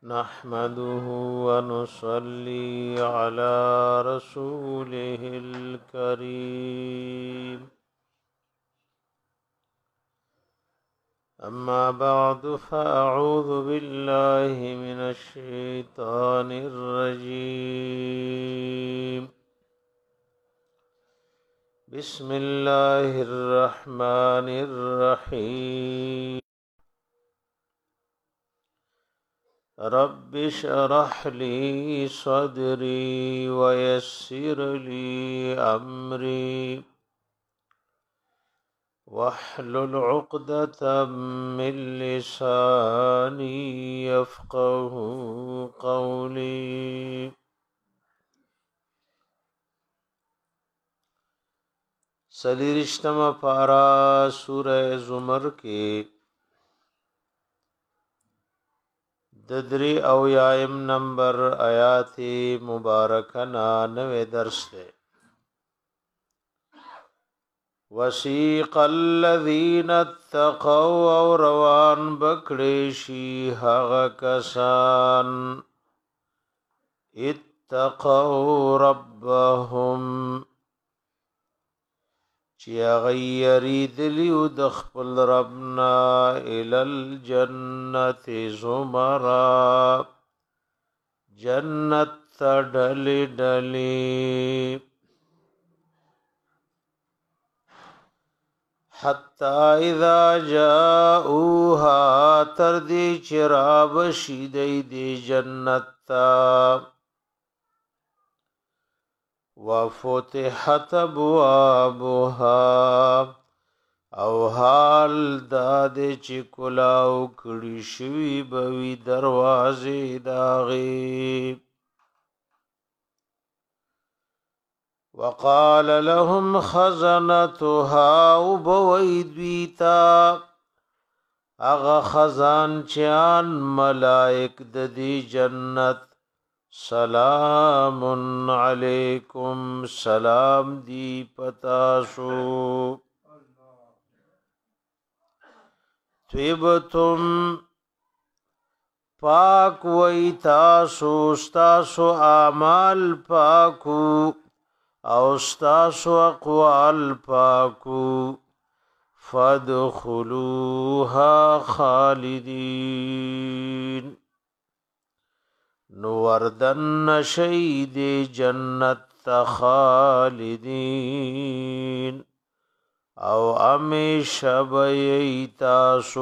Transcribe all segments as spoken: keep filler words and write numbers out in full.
نحمده ونصلي على رسوله الكريم أما بعد فأعوذ بالله من الشيطان الرجيم بسم الله الرحمن الرحيم رب اشرح لي صدري ويسر لي أمري واحلل عقدة من لساني يفقه قولي سلیرشتم پارا سورہ زمر کے ددری او یایم نمبر آیات مبارکنا نوے درس دے وسیق الذین اتقوا او روان بکڑیشی حغ کسان اتقوا ربهم چی غیری دلیو دخپل ربنا الالجنت زمرا جنت ڈلی ڈلی حتی اذا جاؤوها تردی چراب شیدی دی جنت وفتحت ابوابها او حال داد چی کلاو کڑی شوی بوی دروازی داغی وقال لهم خزنتها او بویدویتا اغا خزان چیان ملائک ددی جنت سلام علیکم سلام دی پتاسو طیبتم پاک وی تاسو ستاسو اعمال پاکو او ستاسو اقوال پاکو فادخلوها خالدین نوردن شید جنت خالدین او امیشہ بیتا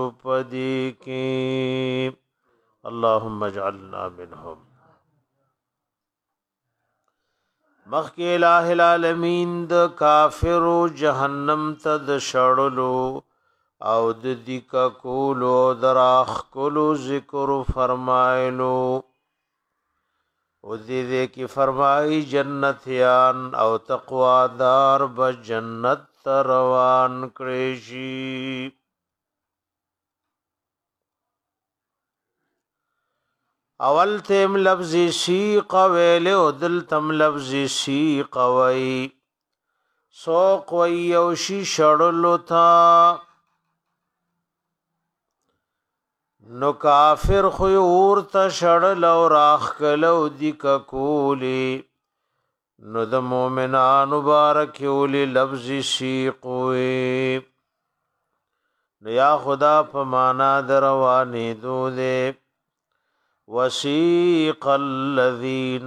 سپدیکی اللہم اجعلنا منہم مخی الہ العالمین د کافر جہنم تد شڑلو او د دیکا کولو دراخ کولو ذکر فرمائلو او دیدے کی فرمائی جنتیان او تقوی دار بجنت روان کریشی اول تیم لفظی سیق ویلے او دل تم لفظی سیق وی سوق وی یوشی شڑلو تا نو کافر خوی اورتا شڑل او راخ کلو دی ککولی نو د مومنان مبارکی اولی لفظی سیقوی نو یا خدا پمانا دروانی دو دے وسیق الذین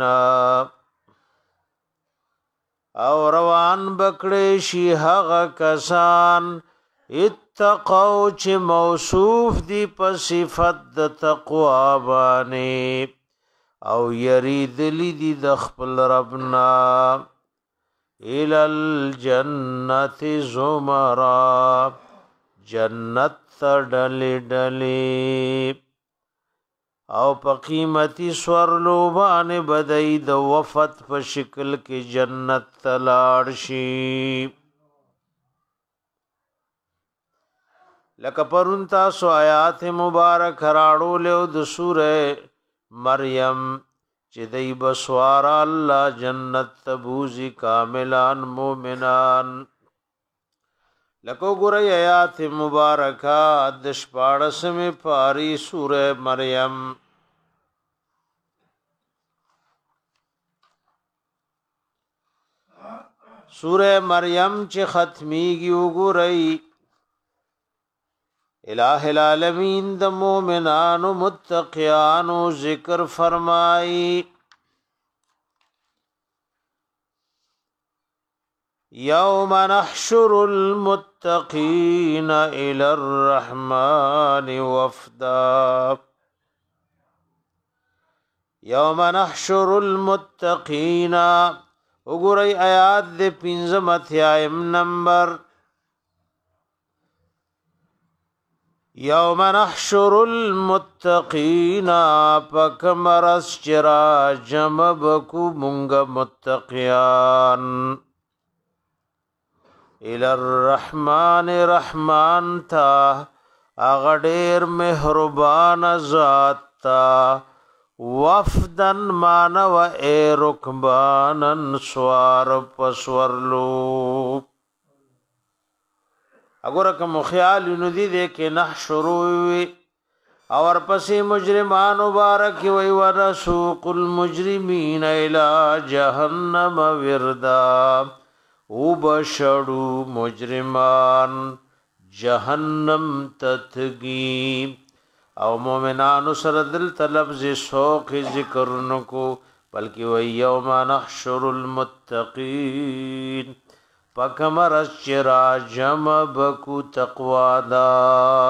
او روان بکڑی شی حغ کسان اتقو چی موصوف دی پصفت د تقوی بانی او یرید لی دی دخپل ربنا الالجنت زمرا جنت ڈلی ڈلی او پا قیمتی سورلو بانی بدئی د وفت پا شکل کی جنت تلارشی لکه پرون تاسو آیات مبارک راړو له د سوره مریم چې دای بسوارا الله جنت تبوزی کاملان مومنان لکه ګورې آیات مبارکه د شپاړسمه پاری سوره مریم سوره مریم چې ختمیږي وګورئ الہ العالمین د مومنانو متقیانو ذکر فرمائی یوم نحشر المتقین الى الرحمن وفدا یوم نحشر المتقین وګورئ آیات د پنځم اتیایم نمبر یوم نحشر المتقین پکمرس چرا جمع بکو منگ متقیان الى الرحمن رحمان تا اغدیر مہربان ذات تا وفدن مانو اے رکبانن سوار پسورلو اگر کوم خیال ندی دے کہ نحشروی اور پسی مجرمان مبارک وی ورسوق المجرمین الى جہنم وردا او بشڑو مجرمان جہنم تتگی او مومنان سر دل طلب سوق ذکر نکو بلکہ وی یوم نحشر المتقین پکمر چرا جمع بکو تقوادار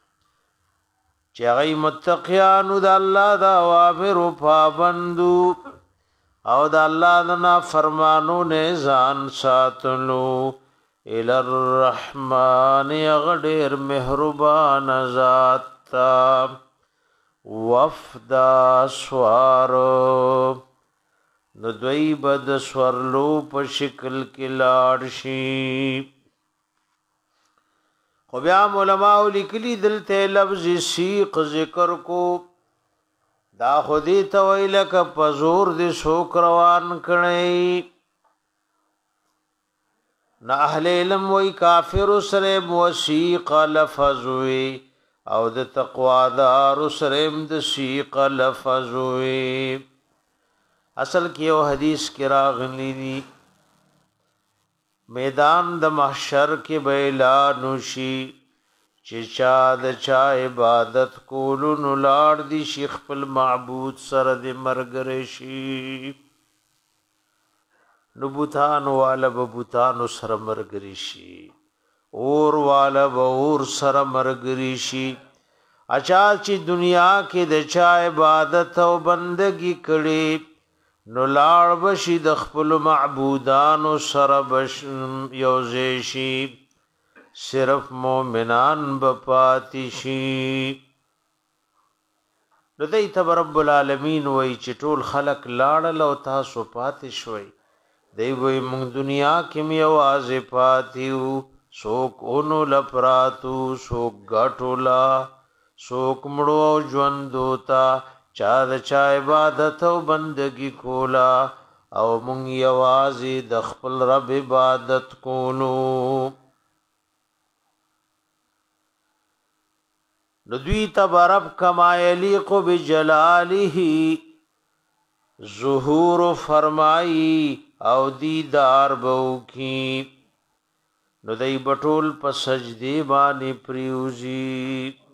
چغی متقیانو دا اللہ دا وامر پابندو او دا اللہ دا فرمانو نیزان ساتلو الى الرحمن اغدیر مہربان ذاتا وفدا سوارو نو دوی بد سورلو په شکل کې لاړ شي خو بیا علماء لیکلي دلته لفظ سیق ذکر کو دا خودی ته ویل ک پزور دي شوک روان کړي نه اهل علم وی کافر سره موسیق لفظ وی او د تقوا دار سره د سیق لفظ وی اصل کې یو حدیث کې راغلی دی میدان د محشر کې به اعلان وشي چې چا د چا عبادت کولو نو لاړ دي شیخ خپل معبود سره د مرګ شي نو بوتان والا به بوتانو سره مرګ شي اور والا به اور سره مرګ شي اچا چې دنیا کې د چا عبادت او بندگی کړي نو لاړ بشي د خپل معبودانو سره بش یوځي شي صرف مومنان بپاتی شي نو دای ته رب العالمین وای چې ټول خلق لاړل او تاسو پاتې شوي دی وای موږ دنیا کې مې आवाज پاتیو سوک اونو لپراتو سوک غټولا سوک مړو ژوند دوتا چا د چا عبادت او بندگی کولا او مونږ یوازې د خپل رب عبادت کولو نو دوی تبرب کما یلیق بجلاله ظهور فرمائی او دیدار بو کی نو دای بټول په سجدی باندې پریوزی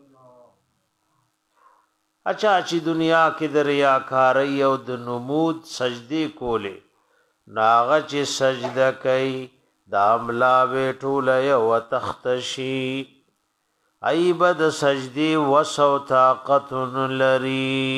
اچھا چې دنیا کې د ریاکاری او د نمود سجدی کوله ناغه چې سجده کوي د عملا وټول یو تختشی ایبد سجدی وسو طاقت لری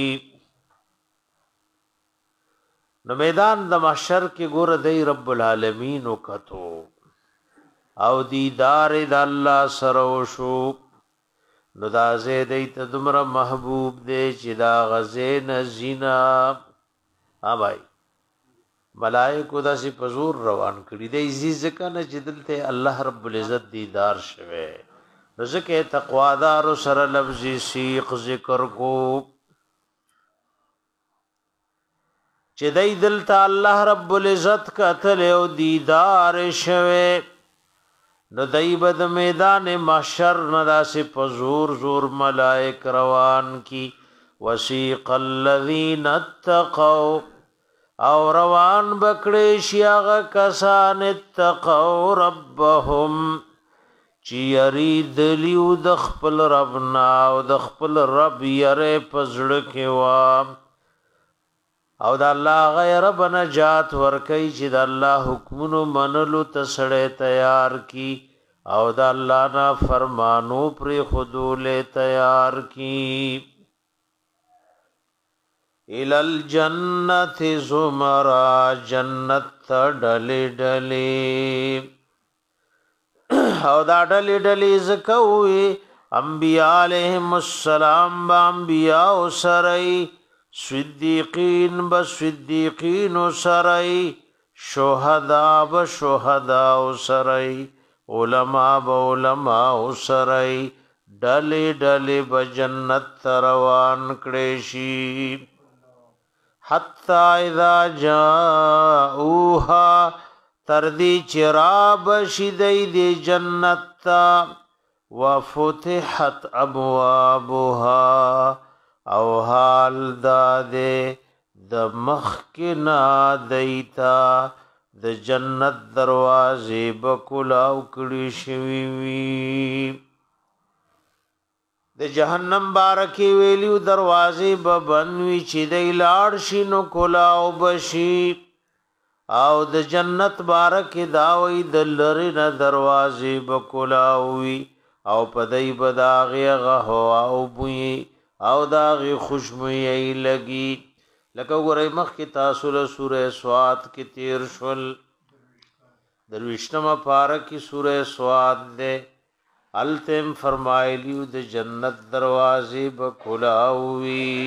نو میدان د محشر کې ګور دی رب العالمین وکتو او دیدار د الله سره وشو نو دا زید ایت دمر محبوب دے چې دا غزین زینا ها بھائی ملائکه دا سی پزور روان کړي دی عزیز کنه چې دلته الله رب العزت دیدار شوه نو ځکه تقوا دار سره لفظ سیق ذکر کو چې دی دلته الله رب العزت کتل او دیدار شوه نو دایب د میدان محشر ندا سے پزور زور ملائک روان کی وسیق الذین اتقوا او روان بکړې شي هغه کسان اتقوا ربهم چې یری دلیو د خپل ربنا او د خپل رب یری پزړه کې وا او د الله غیر بنجات ورکي چې د الله حکمونو منلو ته سړی تیار کی او د الله نه فرمانو پر خذول تیار کی الال جنت زمرا جنت ډلې ډلې او دا ډلې ډلې زکوي انبیاء علیهم السلام با انبیاء سرئی صدیقین با صدیقین سرئی شهداء با شهداء سرئی علماء با علماء سرئی ډلې ډلې با جنت روان کړي شي حتی اذا جاءوها تردی چراب شدی دی جنت وفتحت ابوابها او حال داده د مخکنا دیتا د جنت دروازه بکلاو کړي شوی وی د جهنم بارکی ویلیو دروازه ببنوي چې دی لاړ شي نو کلاو بشي او د جنت بارک داوی د لری نه دروازې بکلاوي او پدای بداغه غه او بوئی او داغه خوشبوئی لګي لکه ګورې مخ کی تاسو له سوره سواد کې تیر شول دروښتمه پارک کی سوره سواد ده التم فرمایلیو د جنت دروازې بکلاوي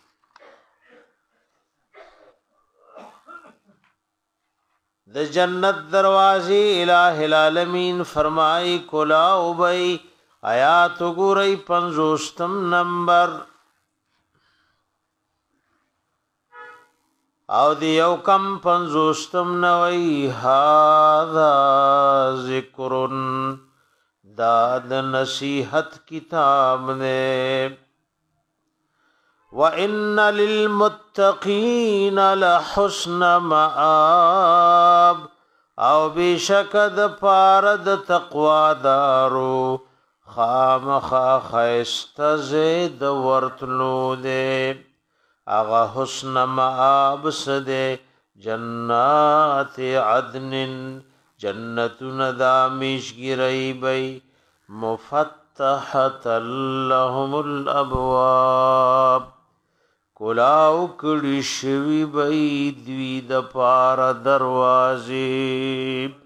د جنت دروازې الہ العالمین فرمای کلا او بی آیات ګورئ پنځوستم نمبر او دی یو کم پنځوستم نوئی هاذا ذکرن دا د نصیحت کتاب نے وَإِنَّ لِلْمُتَّقِينَ لَحُسْنَ مَآب او بشکد پارد تقوا دارو خامخا خیست زید ورتلو دے اغا حسن مآب سدے جنات عدن جنتون دامیش گرئی بی مفتحت لهم الابواب کلاو کړي شوی بی دوی د پار دروازې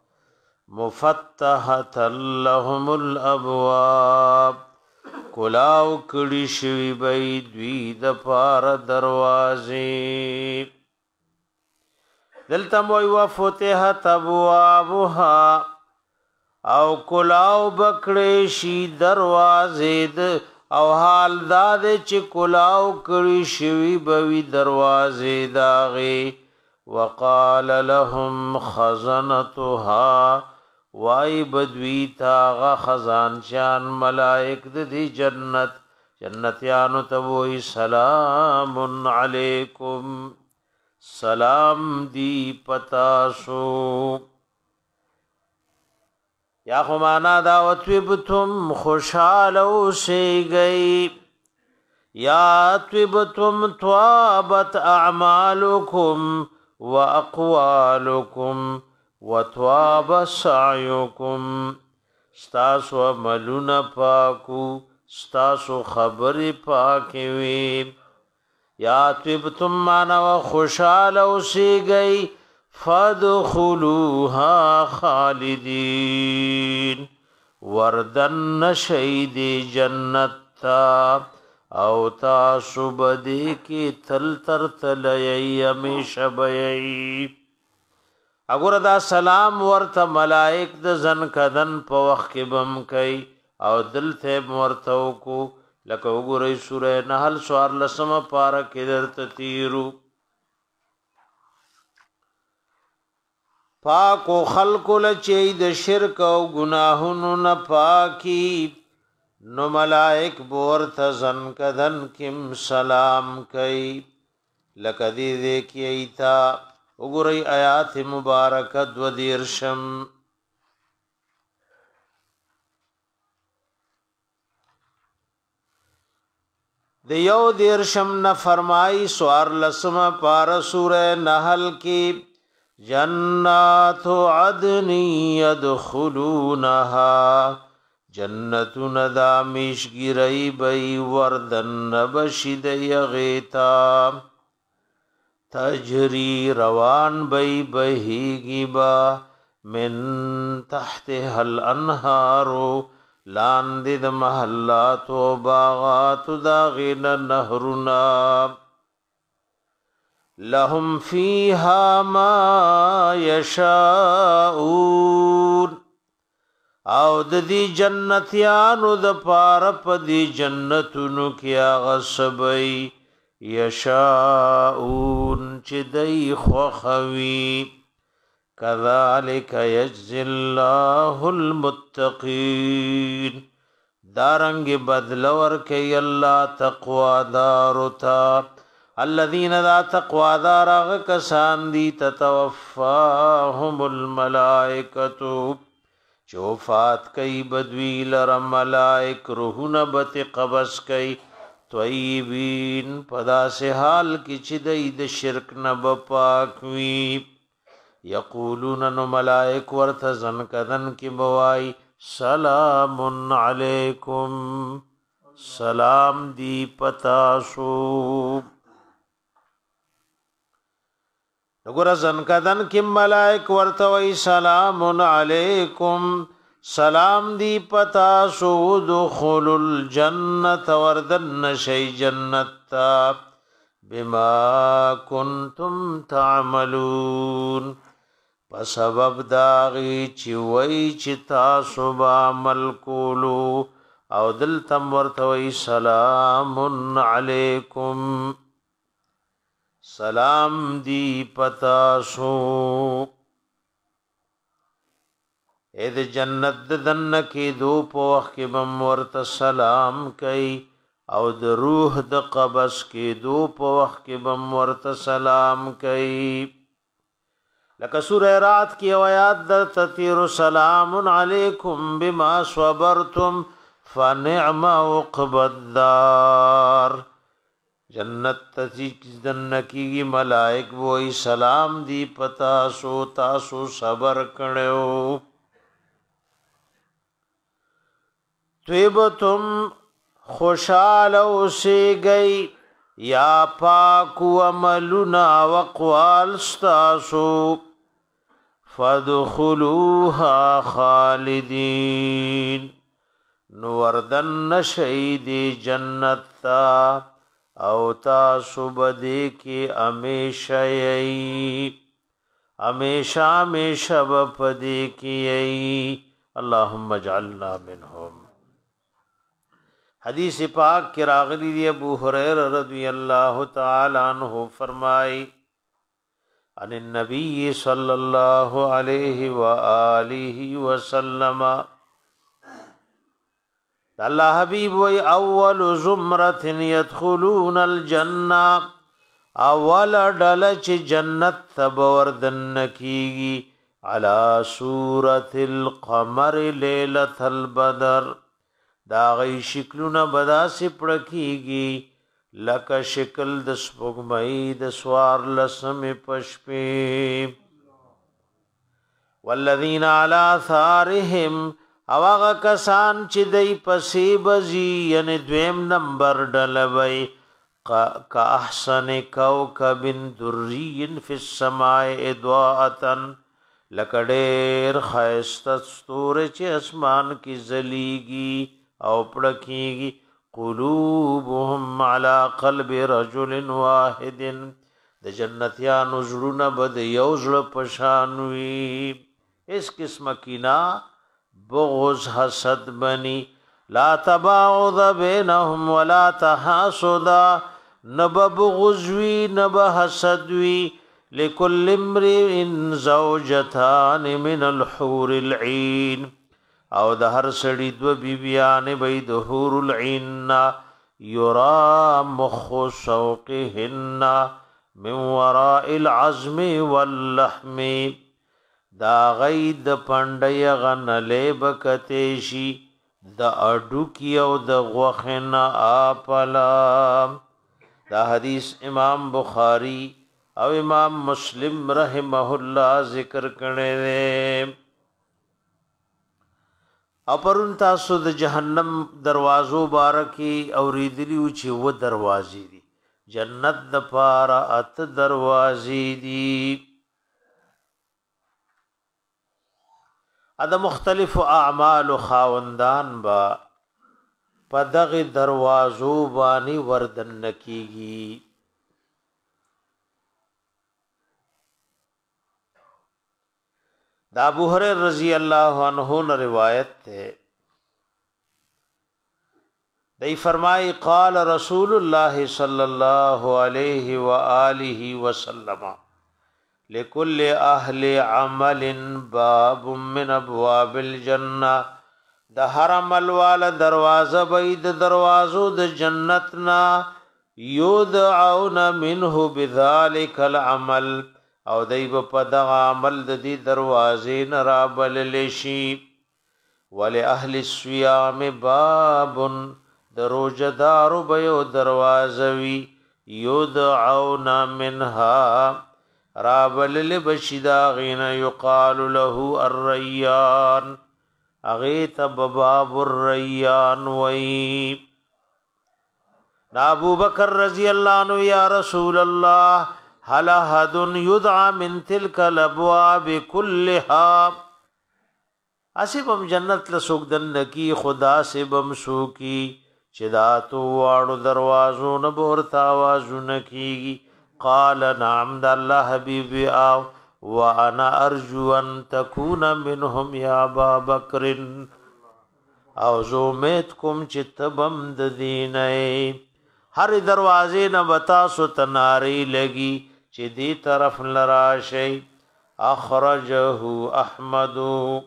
مفتحت لهم الابواب کلاو کړي شوی بی دوی د پار دروازې دلته مو وفتحت ابوابها او کلاو بکړې شي دروازې د او حال داد چې کلاو کړي شوی بوي دروازې داغي وقال لهم خزنتها وای بدوی تاغه خزان شان ملائک د دی جنت جنتیانو ته وای سلام علیکم سلام دی پتاسو یا خمانا دعوت وبتم خوشحال اوسی گئی یا طبتم توابت اعمالکم و اقوالکم و تواب سعیکم ستاسو عملون پاکو ستاسو خبر پاکوی یا طبتم مانا و خوشحال اوسی گئی فادخلوها خالدین وردن شید جنت او تاسو بدی کی تل تر تلئی امیش بیئی اگر دا سلام ورته ملائک د زن کدن په وخت کې بم کوي او دل ته ورته کو لکه وګورئ سوره نحل سوار لسمه پارا کې درته تیرو پاکو خلق لچی د شرک او گناهونو نه پاکی نو ملائک بورت زن کدن کم سلام کئی لکه دې دې کې ایتا وګورئ آیات مبارکه دو دیرشم د یو دیرشم نه فرمای سوار لسم پار سوره نحل کې جنات عدن يدخلونها جنتون دا مشگیری بی وردن نبشد یغیتا تجری روان بی بهیگی با من تحتها الانهارو لاندد محلات و باغات داغین نهرنا لهم فیها ما یشاؤون او د دې جنتیانو د پاره په دې جنتونو کې هغه سبي یشاؤون چې دای خوخوي کذالک یجزی الله المتقین دارنګ بدل ورکي الله تقوا دارتا الذين ذا تقوا دار هغه کسان دي تتوفاهم الملائکه چوفات کئی بدوی لرم ملائک روحون بت قبض کئی طیبین پدا سے حال کی چدئی د شرک نب پاکوی یقولون نو ملائک ورت زن کدن کی بوائی سلام علیکم سلام دی پتاسو نگور زنکدن کی ملائک ورتوی سلام علیکم سلام دی پتا سو دخول الجنت وردن شی جنت بما کنتم تعملون پس سبب داغی چی وی چی تاسو با عمل کولو او دل تم ورتوی سلام علیکم سلام دی پتا سو اې د جنت دن کې دو پوخ کې بم ورت سلام کوي او د روح د قبض کې دو پوخ کې بم ورت سلام کوي لکه سوره رات کې آیات د تطیر سلام علیکم بما صبرتم فنعم عقب الدار جنت تزیک دنکی ملائک وہی سلام دی پتا سو تاسو صبر کړو طیبتم خوشحال اوسی گئی یا پاکو عملنا وقوال ستاسو فادخلوها خالدین نوردن شیدی جنت تا او تاسو بدی کی امیشہ یئی امیشہ امیشہ بپدی کی یئی اللہم اجعلنا منہم حدیث پاک کی راغلی دی ابو حریر رضی اللہ تعالی عنہ فرمائی عن النبی صلی اللہ علیہ وآلہ وسلم اللہ حبیب وی اول زمرت يدخلون الجنہ اول ڈلچ جنت تبوردن کیگی علی صورت القمر لیلت البدر دا غی شکلون بدا سپڑکیگی لکا شکل د سپگمئی د سوار لسم پشپی والذین علی ثارهم او هغه کسان چې دای پسې بزی یعنی دویم نمبر ډلوي کا احسن کوكب دري في السماء اضاءه لکډیر خیست ستوره چې اسمان کې زلیږي او پړکیږي قلوبهم على قلب رجل واحد د جنتیانو زړونه بد یو زړه پشانوي اس قسم کینا بغض حسد بنی لا تباعد بینهم ولا تحاسد نب بغضوی نب حسدوی لكل امرئ زوجتان من الحور العين او د هر سړي دو بیبیان به د حور العين یرا مخ سوقهن من وراء العظم واللحم دا غید پندای غنلې بکتیشی د اډو کیو د غوخنا اپلا. دا حدیث امام بخاری او امام مسلم رحمه الله ذکر کړي دي. اپرون تاسو د جهنم دروازو بارکی اوریدلی و چې و دروازې دي، جنت د پاره ات دروازې دي. ا د مختلف اعمال خاوندان با په دغه دروازو باندې وردن نکیږي. دا ابو هريره رضی الله عنه نے روایت ہے، دی فرمائی قال رسول الله صلی الله علیه وآلہ وسلم لكل اهل عمل باب من ابواب الجنه. د هر عمل والا دروازه بيد دروازو د جنتنا يدعون منه بذلك العمل او دایب په دغه عمل د دې دروازې نه رابللی شي. ولأهل الصيام باب د روزهدارو به یو دروازه وي یدعون منها رابللی بشي د هغې نه یقال له الریان هغې ته به باب الریان وایي. ابو بکر رضی الله عنه یا رسول الله هل احد يدعى من تلك الابواب كلها. اسبم جنت لسوک دن کی خدا سے بم سو کی چدا تو واړو دروازو نه ورته आवाजونه کیږي. قال نعم د الله حبیب او وانا ارجو ان تكون منهم يا ابا بکر او زومت کوم چې تبم د دینه. هر دروازې نه بتا سو تناری لګي چې دی طرف لرا شي. اخرجه احمد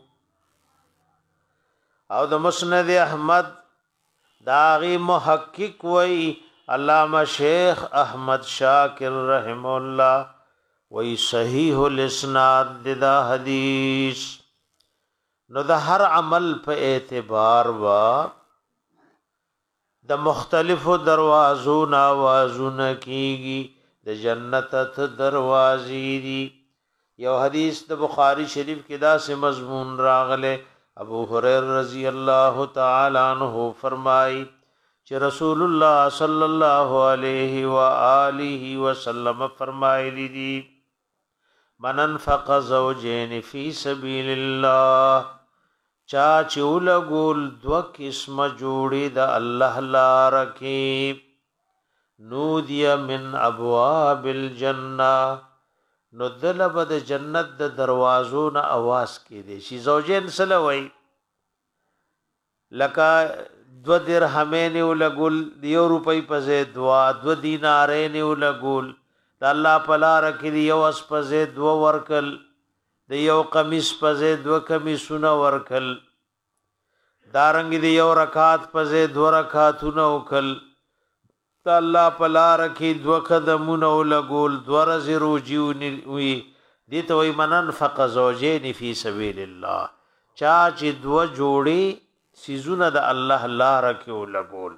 او د مسند احمد داغي محقق وی علامہ شیخ احمد شاکر رحم الله وی صحیح الاسناد دا حدیث. نو د هر عمل په اعتبار وا د مختلفو دروازو نوازونه کیږي. د جنت ته دروازې دي. یو حدیث د بخاری شریف کې دا سه مضمون راغله. ابو هريره رضی الله تعالی عنہ فرمای چې رسول الله صلی الله علیه و آله وسلم فرمایلی دي من انفق زوجین فی سبیل الله چا چول ګول دو قسم جوړي د الله لار کې نودی من ابواب الجنه نو دلب د جنت د دروازو نه आवाज کې دي شي. زوجین سلوي لکه دو درهمین ولګول یو روپۍ په زید دوا دو دینارین ولګول د الله په لار کې یو اس په زید دو ورکل د یو قمیص په زید دو قمیصونه ورکل دارنګ دی یو رکعات په زید دو رکعاتونه وکل د الله په لار کې دو قدمونه ولګول دو ورځې روجي وي. دي ته وایي من انفق زوجین فی سبیل الله چا چې دو جوړي سیزونه د الله لار کې ولګول.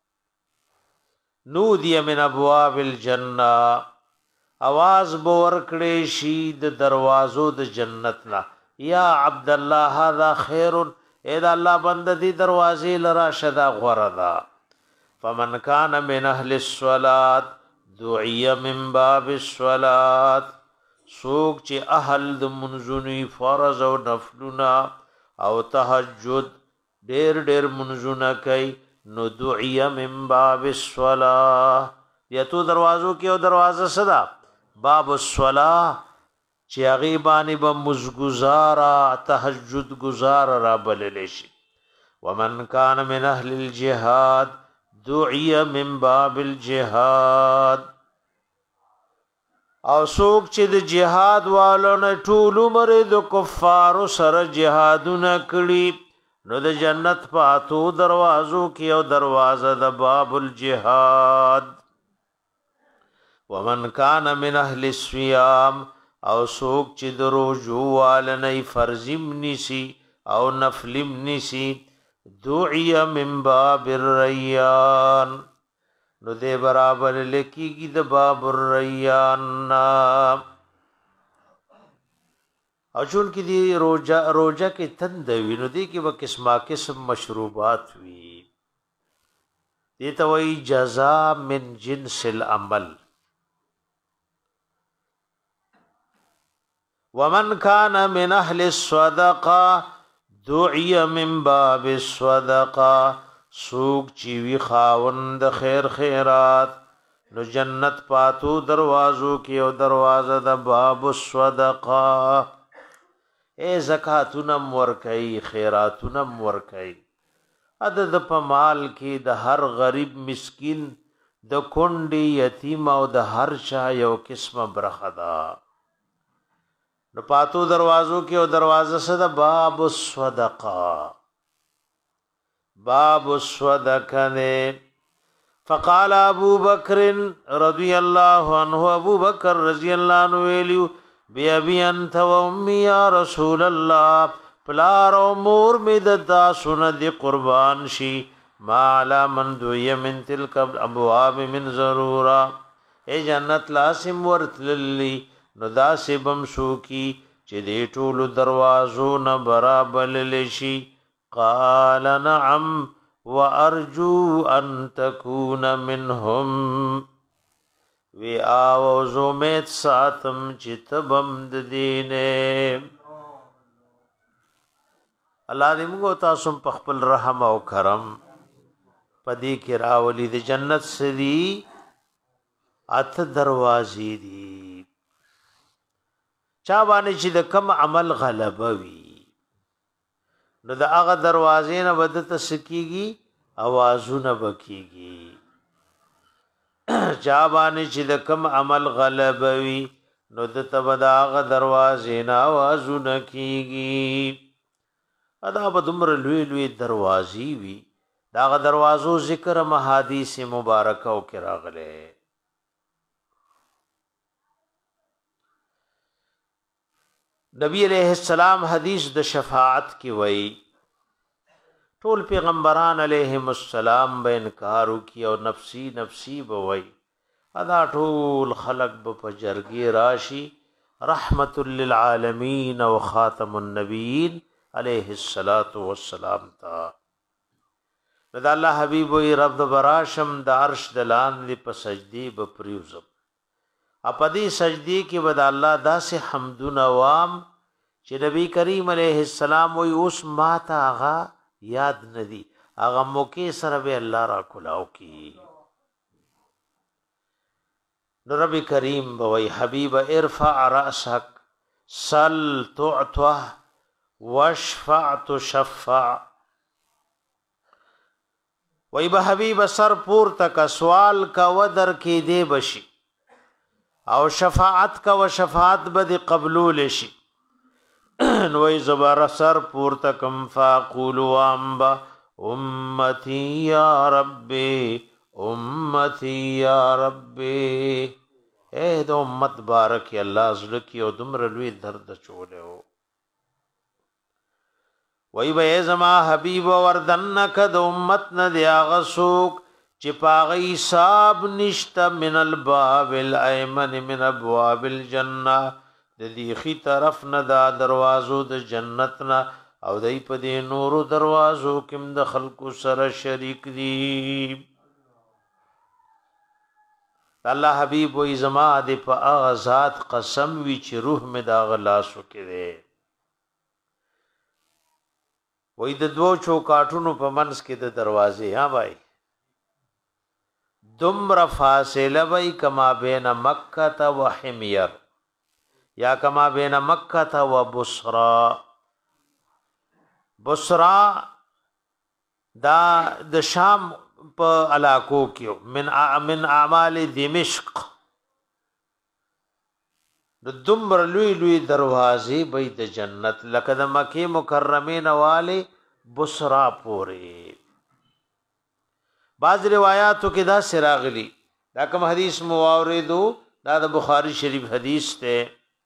نودی من ابواب الجنه आवाज بور کړي شي د دروازو د جنت نا یا عبد الله هذا خیر اے د الله بند دي دروازې لرا شدا غردا. فمن كان من اهل الصلاه دعي من باب الصلاه سوق چې اهل د منځونی فرض او نفلنا او تهجد ډېر ډېر منځونه کوي نو دعي من باب الصلاه یتو دروازو کې او دروازه صدا باب الصلاه چې هغه باندې به مزګزارا تهجد گزار را بلل شي. ومن كان من اهل الجهاد دعي من باب الجهاد او سوک چې د جهاد والو نه ټول عمر د کفارو سره جهادونه کړي نو د جنت پاتو دروازو کې او دروازه د باب الجهاد. ومن کان من اهل الصيام او سوک چې د روزو والنی فرضم نسی او نفلم نسی دعی من باب الریان نو دے برابر لکیگی د باب الریان. او چون کی دی روجا روجا کې تند وی نو دی کې به قسمه قسم مشروبات وی دی ته وی جزاء من جنس العمل. ومن كان من اهل الصدقه دعي من باب الصدقه سوق چی وی خاوند خیر خیرات نو جنت پاتو دروازو کې او دروازه د باب الصدقه. اے زکاتونم ورکای خیراتونم ورکای عدد په مال کې د هر غریب مسکین د کونډي یتیم او د هر چا یو قسمه برخه ده. نو پاتو دروازو کې او دروازه سره باب الصدقه باب الصدقه نه. فقال ابو بکر رضی الله عنه ابو بکر رضی الله عنه ویلو بی ابي انت و امي یا رسول الله پلار او مور می د تاسو نه دی قربان شي ما علی من دوی من تلک ابواب من ضرورا ای جنت لاسم ورتللی نو داسبم سو کی چې دې ټول دروازو نه برابر لشي. قال نعم وارجو ان تكون منهم وی آو زومیت ساتم چتبم د دینه. الله دې موږ تاسو په خپل رحم او کرم پدې کې راولي د جنت سری اته دروازې دي چا باندې چې د کم عمل غلبه وي نو د هغه دروازې نه بدت سکیږي اوازونه بکیږي. چا باندې چې د کم عمل غلبه وي نو د تبدا هغه دروازې نه اوازونه کیږي. ادا په دومره لوی لوی دروازې وي دا هغه دروازو ذکر محادیث مبارکه او کې راغله. نبی علیہ السلام حدیث د شفاعت کی وئی ټول پیغمبران علیہم السلام به انکار کی او نفسی نفسی به وئی ادا ټول خلق به جرګي راشي رحمت للعالمین او خاتم النبیین علیہ الصلات والسلام تا. دا الله حبیب وی رب براشم د عرش دلان دی په سجدی به پریوزم اپدی سجدی کې بد الله داسې حمدونه وام چې نبی کریم علیہ السلام وی اوس ما تا آغا یاد ندی آغا موقع سره به الله را کلاو کی. نو رب کریم وی حبیب ارفع رأسک سل تعطى واشفع تشفع وی به حبیب سر پور تک سوال کا ودر کی دے بشی او شفاعت کا و شفاعت بد قبول شي. نوې زبر سر پور تکم فاقول وامبا امتی یا ربی امتی یا ربی. اے د امت بارک الله زړه کی او دمر لوی درد چوله وی به زما حبیب وردنک د امت نه دی غسوک چې پاغی صاحب نشتا من الباب الایمن من ابواب الجنه د دې خي طرف نه دا دروازو د جنت نه او دای په دې نورو دروازو کې د خلقو سره شریک دي. الله حبیب وی زما د په اغزاد قسم وی چې روح می دا غلاسو کې دی وی د دوو چوکاټونو په منځ کې د دروازې ها بھائی دمر فاصله وی کما بین مکه و حمیر یا کما بین مکه و بصرا. بصرا دا د شام په علاقو کې من من اعمال دمشق د دمر لوی لوی دروازې به د جنت لکه د مکه مکرمه نواله بصرا پوری. بعض روایاتو کې دا سراغلی دا کوم حدیث مو اوریدو دا د بخاری شریف حدیث ته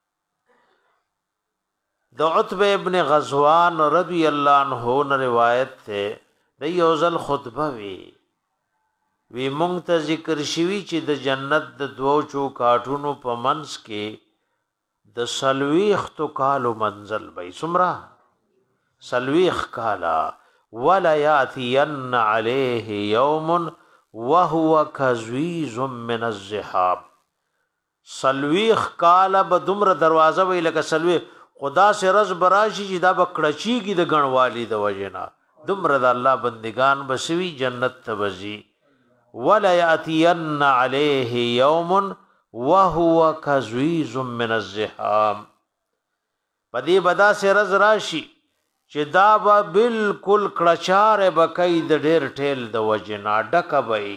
د عتبہ ابن غزوان رضی الله عنه نے روایت ته د یوزل خطبه وی وی مونږ ته ذکر شوی چې د جنت د دوو چوکاټونو په منځ کې د سلويخ تو کالو منزل بای سمرا سلويخ کالا ولا یاتین علیه یوم وهو کذویز من الزحاب سلويخ کالا به دومره دروازه وی لکه سلويخ خدا سے رز براشي چې دا بکړچی کی د غنوالی د وجنا دومره د الله بندگان بسوي جنت تبزي ولا ياتين عليه يوم وهو كزويز من الزحام پدې بدا سے رز راشي چې دا به بالکل کړچار بکای د ډېر ټیل د وجنا ډکوي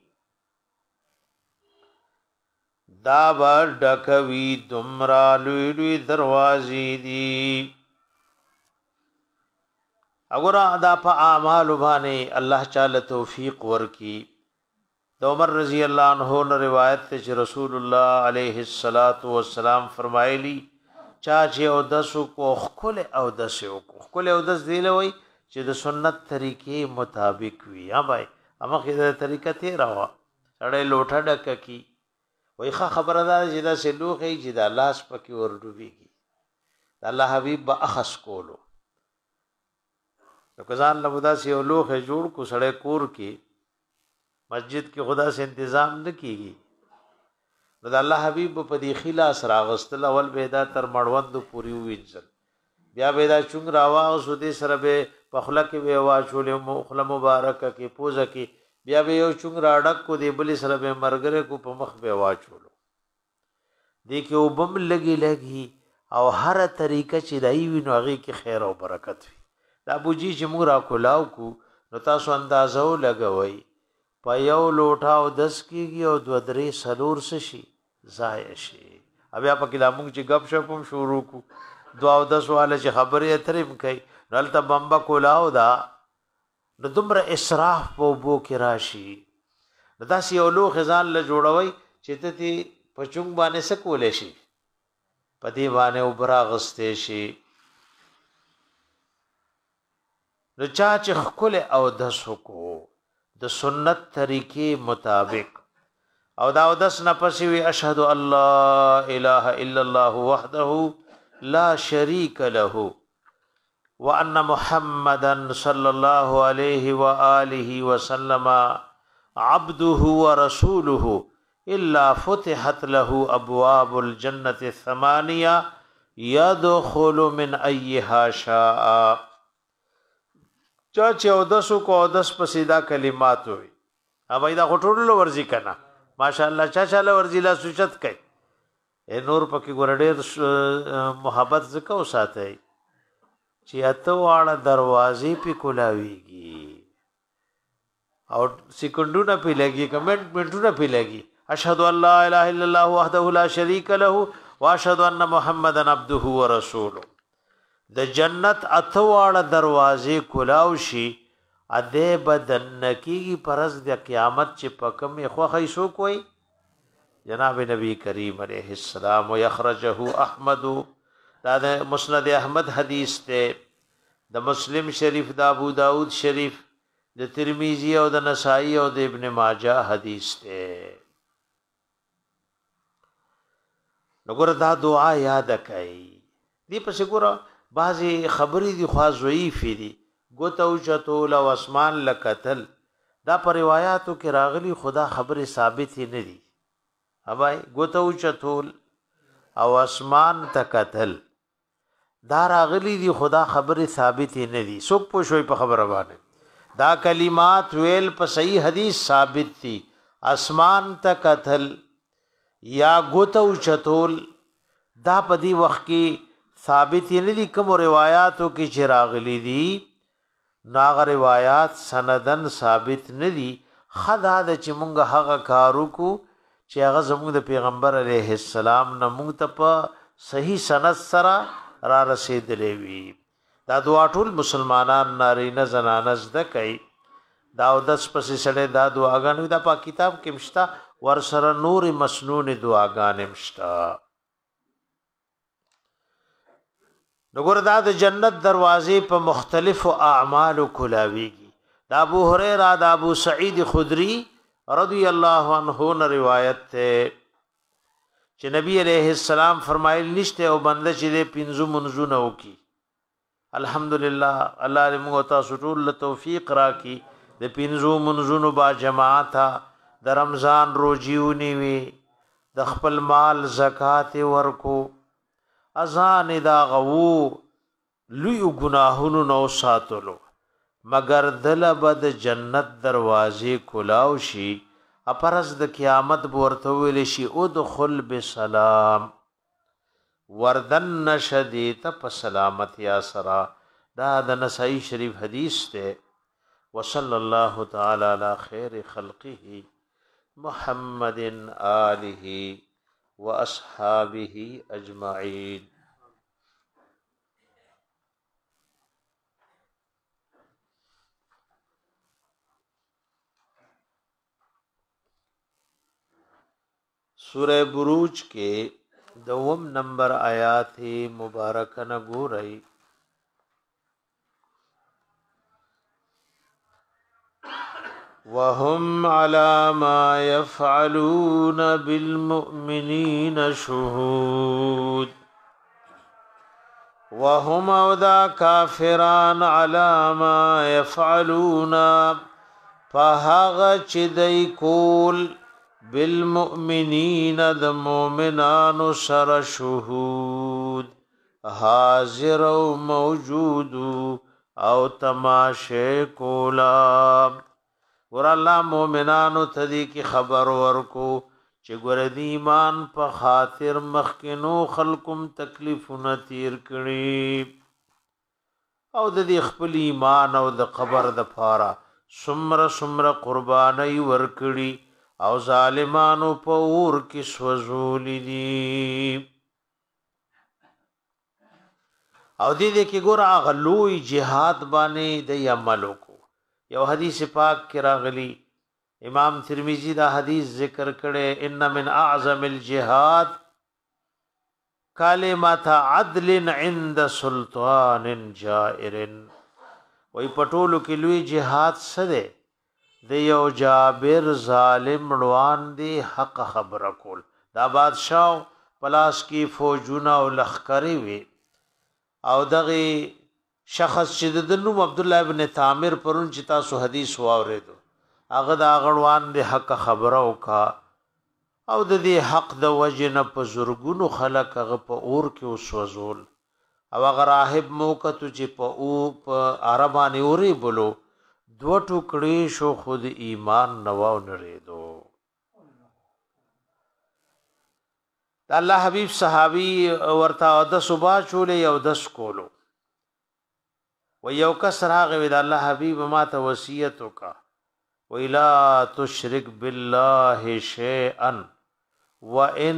دا بر ډکوي دمرا لوی لوی دروازې دي وګوره دا په اعمال باندې الله تعالی توفیق ورکي د عمر رضی الله عنه نے روایت ته چې رسول الله علیه الصلاۃ والسلام فرمایلی چا چې او دسو کو خپل او دسو کو خپل او دس دی لوي چې د سنت طریقې مطابق وي ها بھائی امخه د طریقه ته راوا اړې لوټه ډک کی وای ښه خبره ده چې دا سلوخي چې دا لاس پکې ور ډوبېږي الله حبيب با اخص کولو نو کزان لبدا سی لوخه جوړ کو سړې کور کې مسجد کې خدا سے تنظیم نه کیږي نو د الله حبيب په دې خلاص راغستل اول بيدا تر مړوند پوری وینځل بیا بيدا چونګ راوا او سودي سره به پخله کې به واچولې مخله مبارک کې پوزه کې بیا به یو چونګ راډک کو دی بلی سره به مرګره کو په مخ به واچولو دی کې وبم لګي لګي او هر طریقه چې دای وي نو هغه کې خیر او برکت وي دا بوجي چې موږ را کولاو کو نو تاسو اندازو لګوي په یو لوټا او دس کېږي او دو درې سلور شي ضایع شي بیا په کله موږ چې غب شپ هم شروع کو دوا او دس واله چې خبرې اترې کوي نلته بمبا کولاو دا نو دومره اسراف په بو کې راشي دا سی اولو خزان له جوړوي چې ته په چونګ باندې سکولې شي په دی باندې وبرا غستې شي نو چا چې خپل او د سکو د سنت طریقې مطابق او دا او دس نه پسې وي اشهد الله اله الا الله وحده لا شريك له وان محمدا صلى الله عليه واله وسلم عبده ورسوله الا فتحت له ابواب الجنه الثمانيه يدخل من ايها شاء چا چې او دسو کو او دس پسیدا کلمات وي اوبای دا غټولو ورزي کنا ماشاءالله چا چاله ورزي لا سوچت کوي اے نور پکې ګورډې محبت زکو ساتي چې اته واړه دروازې په کولاويږي او سکندونه په لګي کمنټ منټونه په لګي اشهد ان لا اله الا الله وحده لا شريك له واشهد ان محمدن عبده ورسوله د جنت اته واړه دروازې کولاو شي اده بدن کی پرز د قیامت چې پکم خوخی سو کوئی جناب نبی کریم علیہ السلام یخرجه احمد دا د مسند احمد حدیث ته د مسلم شریف د ابو داود شریف د ترمذی او د نسائی او د ابن ماجه حدیث ته نګور دا دعا یاد کړئ دی پس ګور بعضی خبرې دی خوا ضعیف دي ګوتو چتول او اسمان لکتل دا پر روایتو کې راغلی خدا خبره ثابت نه دي اوبای ګوتو چتول او اسمان تکتل دا راغلی دی خدا خبره ثابت نه دي څوک پوښوي په خبره باندې دا کلمات ویل په صحیح حدیث ثابت دي اسمان تکتل یا ګوتو چتول دا په دی وخت کې ثابت نه دي کوم روایتو کې چې راغلي دي ناغ روایت سندن ثابت نه دي خدا د چې مونږ هغه کارو کو چې هغه زموږ د پیغمبر علیه السلام نه مونږ ته په صحیح سند سره را رسیدلې وي دا دعا ټول مسلمانان نارینه زنانه زده کوي دا او دس پسې سړی دا دعاګانې دا په کتاب کې مشتا ور سره نور مسنون دعاګانې مشتا. نګور دا د جنت دروازې په مختلفو اعمالو کلاویږي. دا ابو هريره دا ابو سعید خدری رضی الله عنه نے روایت ته چې نبی علیہ السلام فرمایل نشته او بنده چې دې پنځو منځونه وکي. الحمدلله الله دې موږ ته ټول توفیق راکړي د پنځو منځونو با جماعت د رمضان روزيونی وي د خپل مال زکات ورکو اذان دا غو لوی گناهونو نو ساتلو مگر دل بد جنت دروازې کلاو شي اپرز د قیامت ورته ویل شي ادخل بسلام وردن نشدیت په سلامت یا سرا. دا د نسائی شریف حدیث ته. وصلی الله تعالی علی خیر خلقه محمد آله واصحابه اجمعین. سورہ بروج کے دوم نمبر آیات مبارکہ نگو رہی. وَهُمْ عَلَى مَا يَفْعَلُونَ بِالْمُؤْمِنِينَ شُهُودٌ. وَهُمْ أَوْدَا كَافِرَانَ عَلَى مَا يَفْعَلُونَ فَهَغَ چِدَي کول بالمؤمنین د مؤمنانو سر شهود حاضر او موجود او تماشه کولا. ور الله مؤمنانو تدی کی خبر ورکو چې ګور دی ایمان په خاطر مخکینو خلقم تکلیفونه تیر کړي او د دې خپل ایمان او د قبر د پاره سمره سمره قرباني ور کړي او ظالمانو په اور کې سوزولې دي. او دې دې کې ګور هغه لوی جهاد باندې د عملو کو. یو حدیث پاک کې راغلی امام ترمذی دا حدیث ذکر کړي ان من اعظم الجهاد کلمۃ عدل عند سلطان جائر. وای پټولو کې لوی جهاد سره د یو جابر ظالم روان دی حق خبره کول. دا بادشاہ پلاس کی فوجونه او لخکری وی او دغه شخص چې د نوم عبد الله ابن تامر پرون چې تاسو حدیث واوریدو هغه دا غړوان دی حق خبره وکا او د دې حق د وجنه په زورګونو خلک هغه په اور کې وسوزول او هغه راهب موکتو چې په او په عربانی اوري بولو دو ټوکړي شو خود ایمان نواو نریدو. الله حبیب صحابی ورتا د صبح چولې یو دس کولو و یو کس راغی د الله حبیب ما ته وصیت وکا و الا تشرک بالله شیئا وان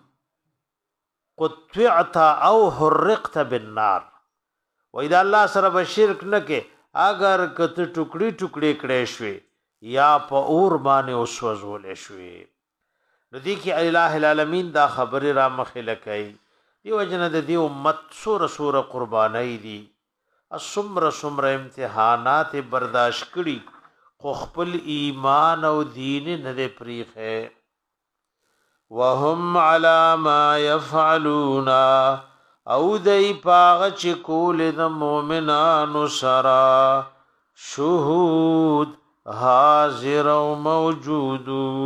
قطعت او حرقت بالنار. و اذا الله سره بشرک نه کې اگر کته ټوکړي ټوکړي کړي شوي یا په اور باندې اوسوځول شوي. نو دي کې الٰه العالمین دا خبر را مخله کوي دی وجنه د دې امت سور سور قربانای دي اسمر سمر امتحانات برداشت کړي خو خپل ایمان او دین نه دی پریخه. وهم علی ما يفعلون او دای پاغ چې کول د مؤمنانو سرا شهود حاضر او موجود.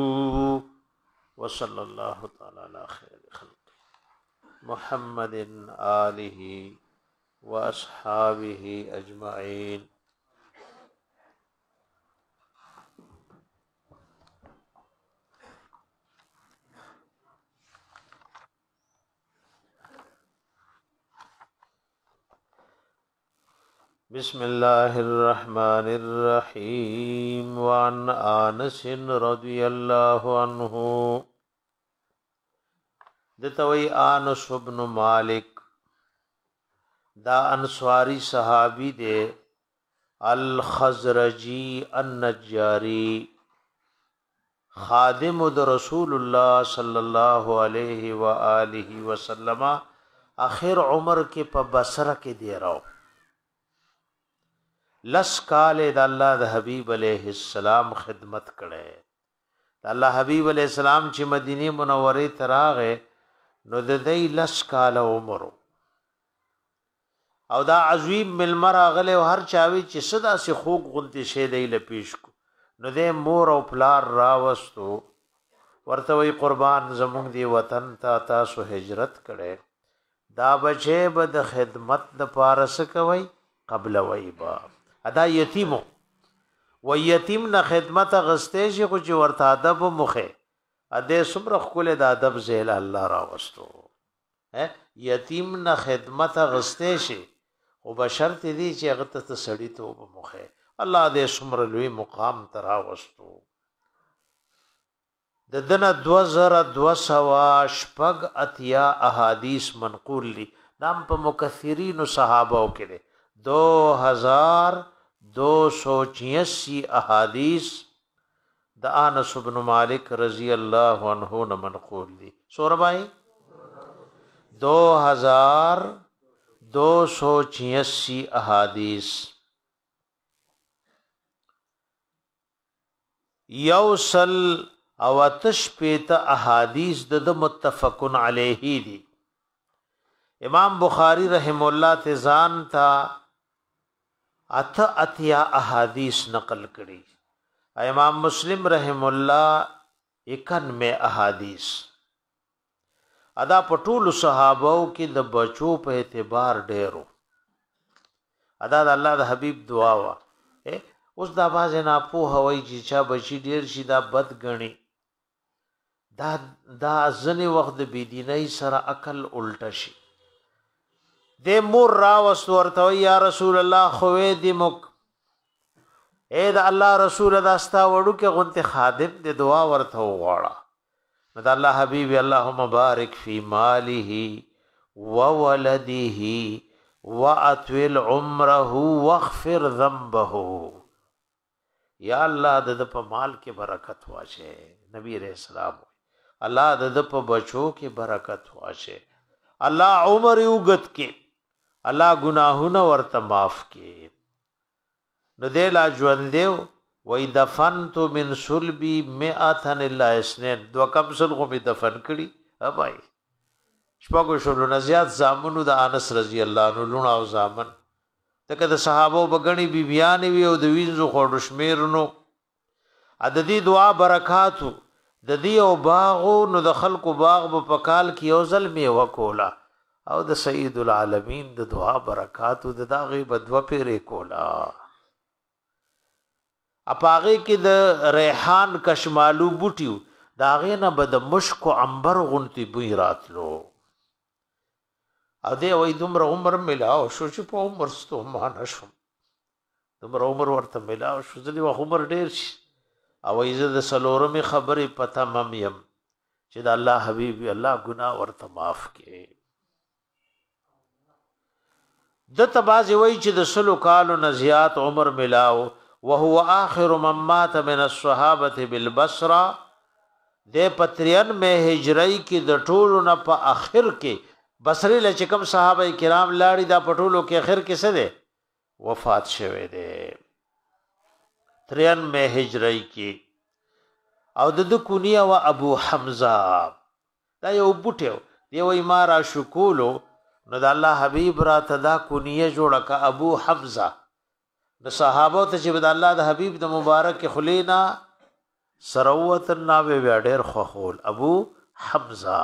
وصلی الله تعالی علی خیر خلق محمد آله واصحابه اجمعین. بسم الله الرحمن الرحیم. وعن انس رضی الله عنه دتوی انس بن مالک دا انصاری صحابی دے الخزرجی النجاری خادم د رسول الله صلی الله علیه و آله وسلم اخر عمر کې په بصره کې دی راو لس کال د الله د حبیب علیه السلام خدمت کړي د الله حبیب علیه السلام چې مدینه منوره ته راغې نو د دې لس کال عمر او دا عظیم ملمر غله او هر چاوي چې صدا سي خوګ غونتی شه دی لپیش کو نو دې مور او پلار راوستو ورته وی قربان زمونږ دی وطن ته تا تاسو هجرت کړي دا بچې به د خدمت د پارس کوي قبل وی با ادا یتیمو و یتیم نه خدمت غستې شي خو چې ورته ادب مخه اده سمره خپل د ادب زیل الله راوستو یتیم نه خدمت غستې شي او بشرط دي چې هغه ته سړی ته مخه الله دې سمره لوی مقام ترا وستو د دنه دو زره دو سوا شپږ اتیا احادیث منقول دي نام په مکثرین صحابه کې دو هزار دو سو چھیاسی احادیث د انس بن مالک رضی الله عنه نه منقول دي سور بھائی دو ہزار دو سو چھیاسی احادیث یوصل او تشپیت احادیث د متفقن علیه دي امام بخاری رحم الله تزان تا ات اتیا احادیث نقل کړي امام مسلم رحم الله اکانوے احادیث ادا پټول صحابو کې د بچو په اعتبار ډیرو ادا د الله د حبیب دعا وا اوس دا باز نه په هوای چې چا بچی ډیر شي دا بد غني دا دا ځنی وخت د بيدینۍ سره عقل الټا شي د مور را وسورته یا رسول الله خوې دی مک اے دا الله رسول دا استا وړو کې غنته خادم د دعا ورته وغواړه نو دا الله حبیب اللهم بارک فی ماله وولده واطول عمره واغفر ذنبه یا الله د په مال کې برکت واشه نبی رسول الله الله د په بچو کې برکت واشه الله عمر یوغت کې الله گناهونه ورته معاف کې نو دې لا ژوند دیو وای دفنت من صلبی مئاتن الا اسنین دو کم سلغو می دفن کړي ابای شپږو شلو نه زیات زامنو د انس رضی الله عنه لونه او زامن تکه د صحابه بغنی بی بیان وی او د وینځو خور شمیرنو عددی دعا برکاتو د دی او باغو نو د خلکو باغ په پکال کې او ظلم وکولا او د سید العالمین د دعا برکاتو د داغي بدو پیرې کولا اپاغه کې د ریحان کشمالو بوټیو داغه نه بد مشک او عنبر غنتی بوی راتلو ا دې وای دومره عمر ملاو شو چې په عمر ستو ما نشم دومره عمر ورته ملاو شو ځدی وا عمر ډیر شي او ایزه د سلورمي خبرې پته مم يم چې د الله حبيب الله ګناه ورته معاف کړي د تبازي وای چې د سلو کالو نزيات عمر ملاو وهو اخر من مات من الصحابه بالبصره د پتریان مه هجری کې د ټولو نه په اخر کې بصری له کوم صحابه کرام لاړي دا پټولو کې اخر کې څه ده وفات شوه ده تریان مه هجری کې او د کونیه وا ابو حمزه دا یو بوټیو دی وای ما را شکولو نو د الله حبیب را تدا کونیه جوړه کا ابو حمزه د صحابه ته چې د الله د حبیب د مبارک خلینا سروت الناوی وډر خخول ابو حمزه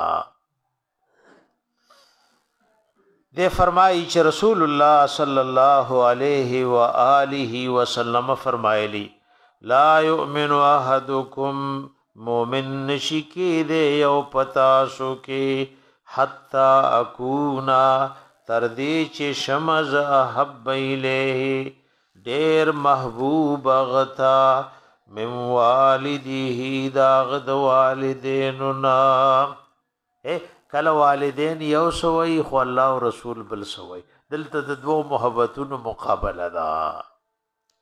دے فرمائی چې رسول الله صلی الله علیه و آله وسلم فرمایلی لا یؤمن احدکم مومن نشکی دے یو پتاسو کې حتا اکونا تردی چې شمز احب الیه ډیر محبوب غتا من والده داغد والدینو نا اے کله والدین یو سوی خو الله او رسول بل سوی دلته د دوو محبتونو مقابله ده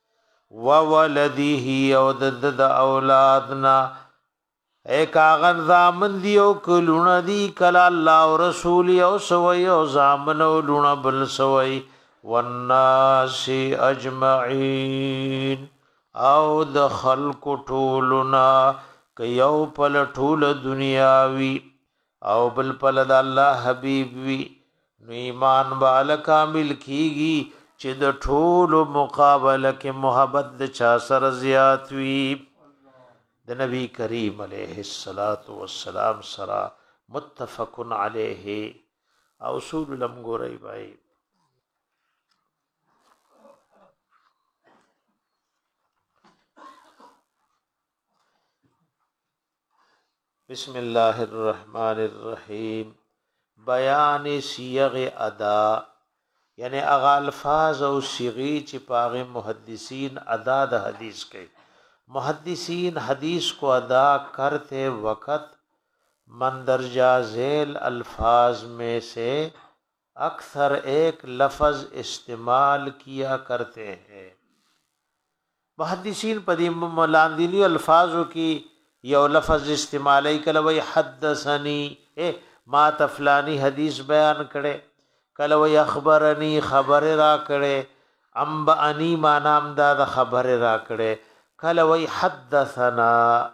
وولده او د د اولادنا ایک آغن زامن دی او کلون دی کلا اللہ و رسولی او سوئی او زامن او لون بل سوئی والناس اجمعین او د خلق ټولنا کيو پل ټول دنیاوی او بل پل د الله حبیب وی نو ایمان بال کامل کیږي چې د ټول مقابله کې محبت د چا سره زیات وی د نبی کریم علیه الصلاۃ والسلام سره متفق علیه او اصول لمغوری بای بسم الله الرحمن الرحیم بیان صیغ ادا یعنی اغا الفاظ او صیغی چې پاغه محدثین ادا د حدیث کوي محدثین حدیث کو ادا کرتے وقت مندرجہ ذیل الفاظ میں سے اکثر ایک لفظ استعمال کیا کرتے ہیں محدثین پدی ملاندینی الفاظوں کی یو لفظ استعمالی کلوی حدثنی اے ما تفلانی حدیث بیان کرے کلوی اخبرنی خبر را کرے انبانی ما نام دا خبر را کرے کلوی حدثنا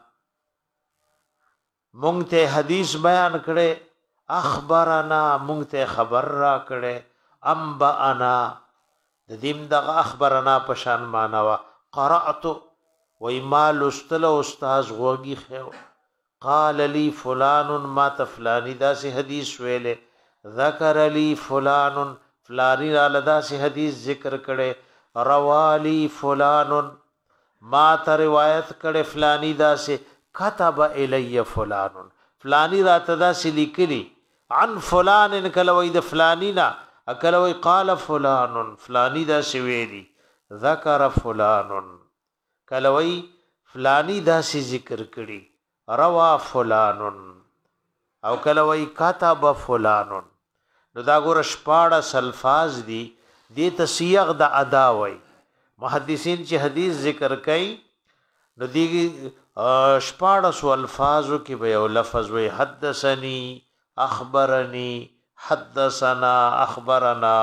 مونږ ته حدیث بیان کړي اخبرنا مونږ ته خبر را کړي انبانا د دیم دغه اخبرنا پشان معنا وا قرات و ایمال استل استاد غوږی خو قال لي فلان ما تفلانی دا سي حدیث ویله ذکر لي فلان فلانی را لدا سي حدیث ذکر کړي روالي فلان ما ته روایت کړي فلانی دا سي كتب الی فلان فلانی را تدا سي لیکلي عن فلان کلوې د فلانینا اکلوې قال فلان فلانی دا سي ویلي ذکر فلان کلوې فلانی دا سي ذکر کړي روا فلان او کلوې كتب فلان نو دا ګور شپاړه الفاظ دي دې تصيغ د ادا وای محدثین چې حدیث ذکر کوي نو دیږي شپاړس الفاظو کې به یو لفظ وي حدثني اخبرني حدثنا اخبرنا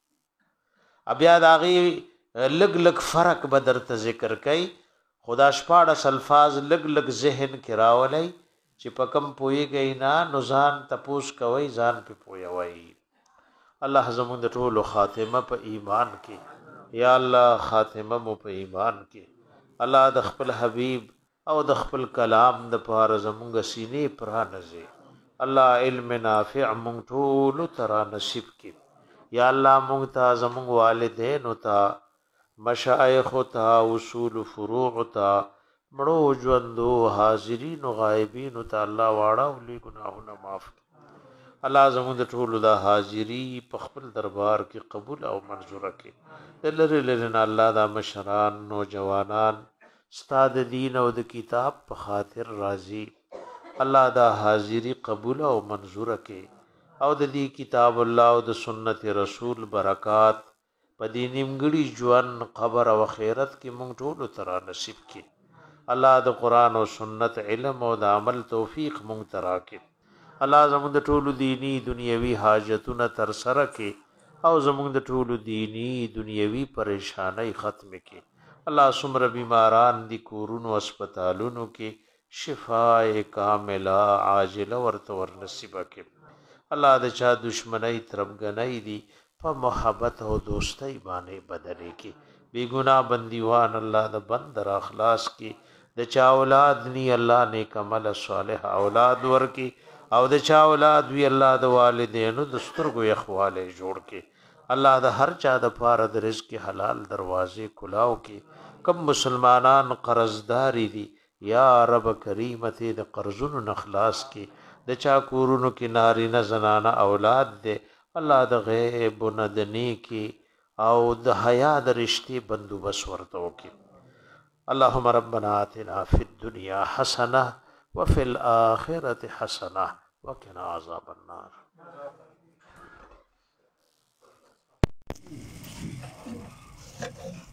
بیا داغي لګ لګ فرق بدر ته ذکر کوي خدا شپاړس الفاظ لګ لګ ذهن کې راولي چې پکم پويږي نه نو ځان تپوس کوي ځان په پويوي الله زموږ د ټولو خاتمه په ایمان کې یا الله خاتمه مو په ایمان کې الله د خپل حبیب او د خپل کلام د پاره زموږ سینې پرانځي الله علم نافع مونږ ټول ترا نصیب کې یا الله مونږ ته زموږ والدین او ته مشایخ او ته اصول فروع او ته مړو ژوندو حاضرین او غایبین او ته الله واړه او لې ګناهونه معاف الله زموږ د ټولو د حاضری په خپل دربار کې قبول او منظور کړي لری لری الله دا مشران نوجوانان استاد دین او د کتاب په خاطر راضي الله دا حاضری قبول او منظور کړي او د دې کتاب الله او د سنت رسول برکات په دې نیمګړي ژوند قبر او خیرت کې مونږ ټول تر نصیب کړي الله د قران او سنت علم او د عمل توفیق مونږ ترا کړي الله زموږ د ټولو دینی دنیوي حاجتونه تر سره کړي او زموږ د ټولو دینی دنیوي پریشانای ختم کړي الله سمر بیماران دي کورونو هسپتالونو کې شفاء کامله عاجله ورته ور نصیب کړي الله د چا دشمنی تربګنۍ دي په محبت او دوستۍ باندې بدلې کې بی ګناه بندیوان الله د بندر اخلاص کې د چا اولاد ني الله نیک عمل صالح اولاد ورکی او د چا اولاد وی الله د والدینو د سترګو یخواله جوړ کې الله د هر چا د پاره د رزق حلال دروازې کلاو کې کم مسلمانان قرضداري دي یا رب کریم ته د قرضونو نخلاص کې د چا کورونو کې ناری نه زنانه اولاد دي الله د غیب ندنی کې او د حیا د رشتي بندوبس ورته وکي اللهم ربنا آتنا فی الدنيا حسنه وفي الاخره حسنه وقنا عذاب النار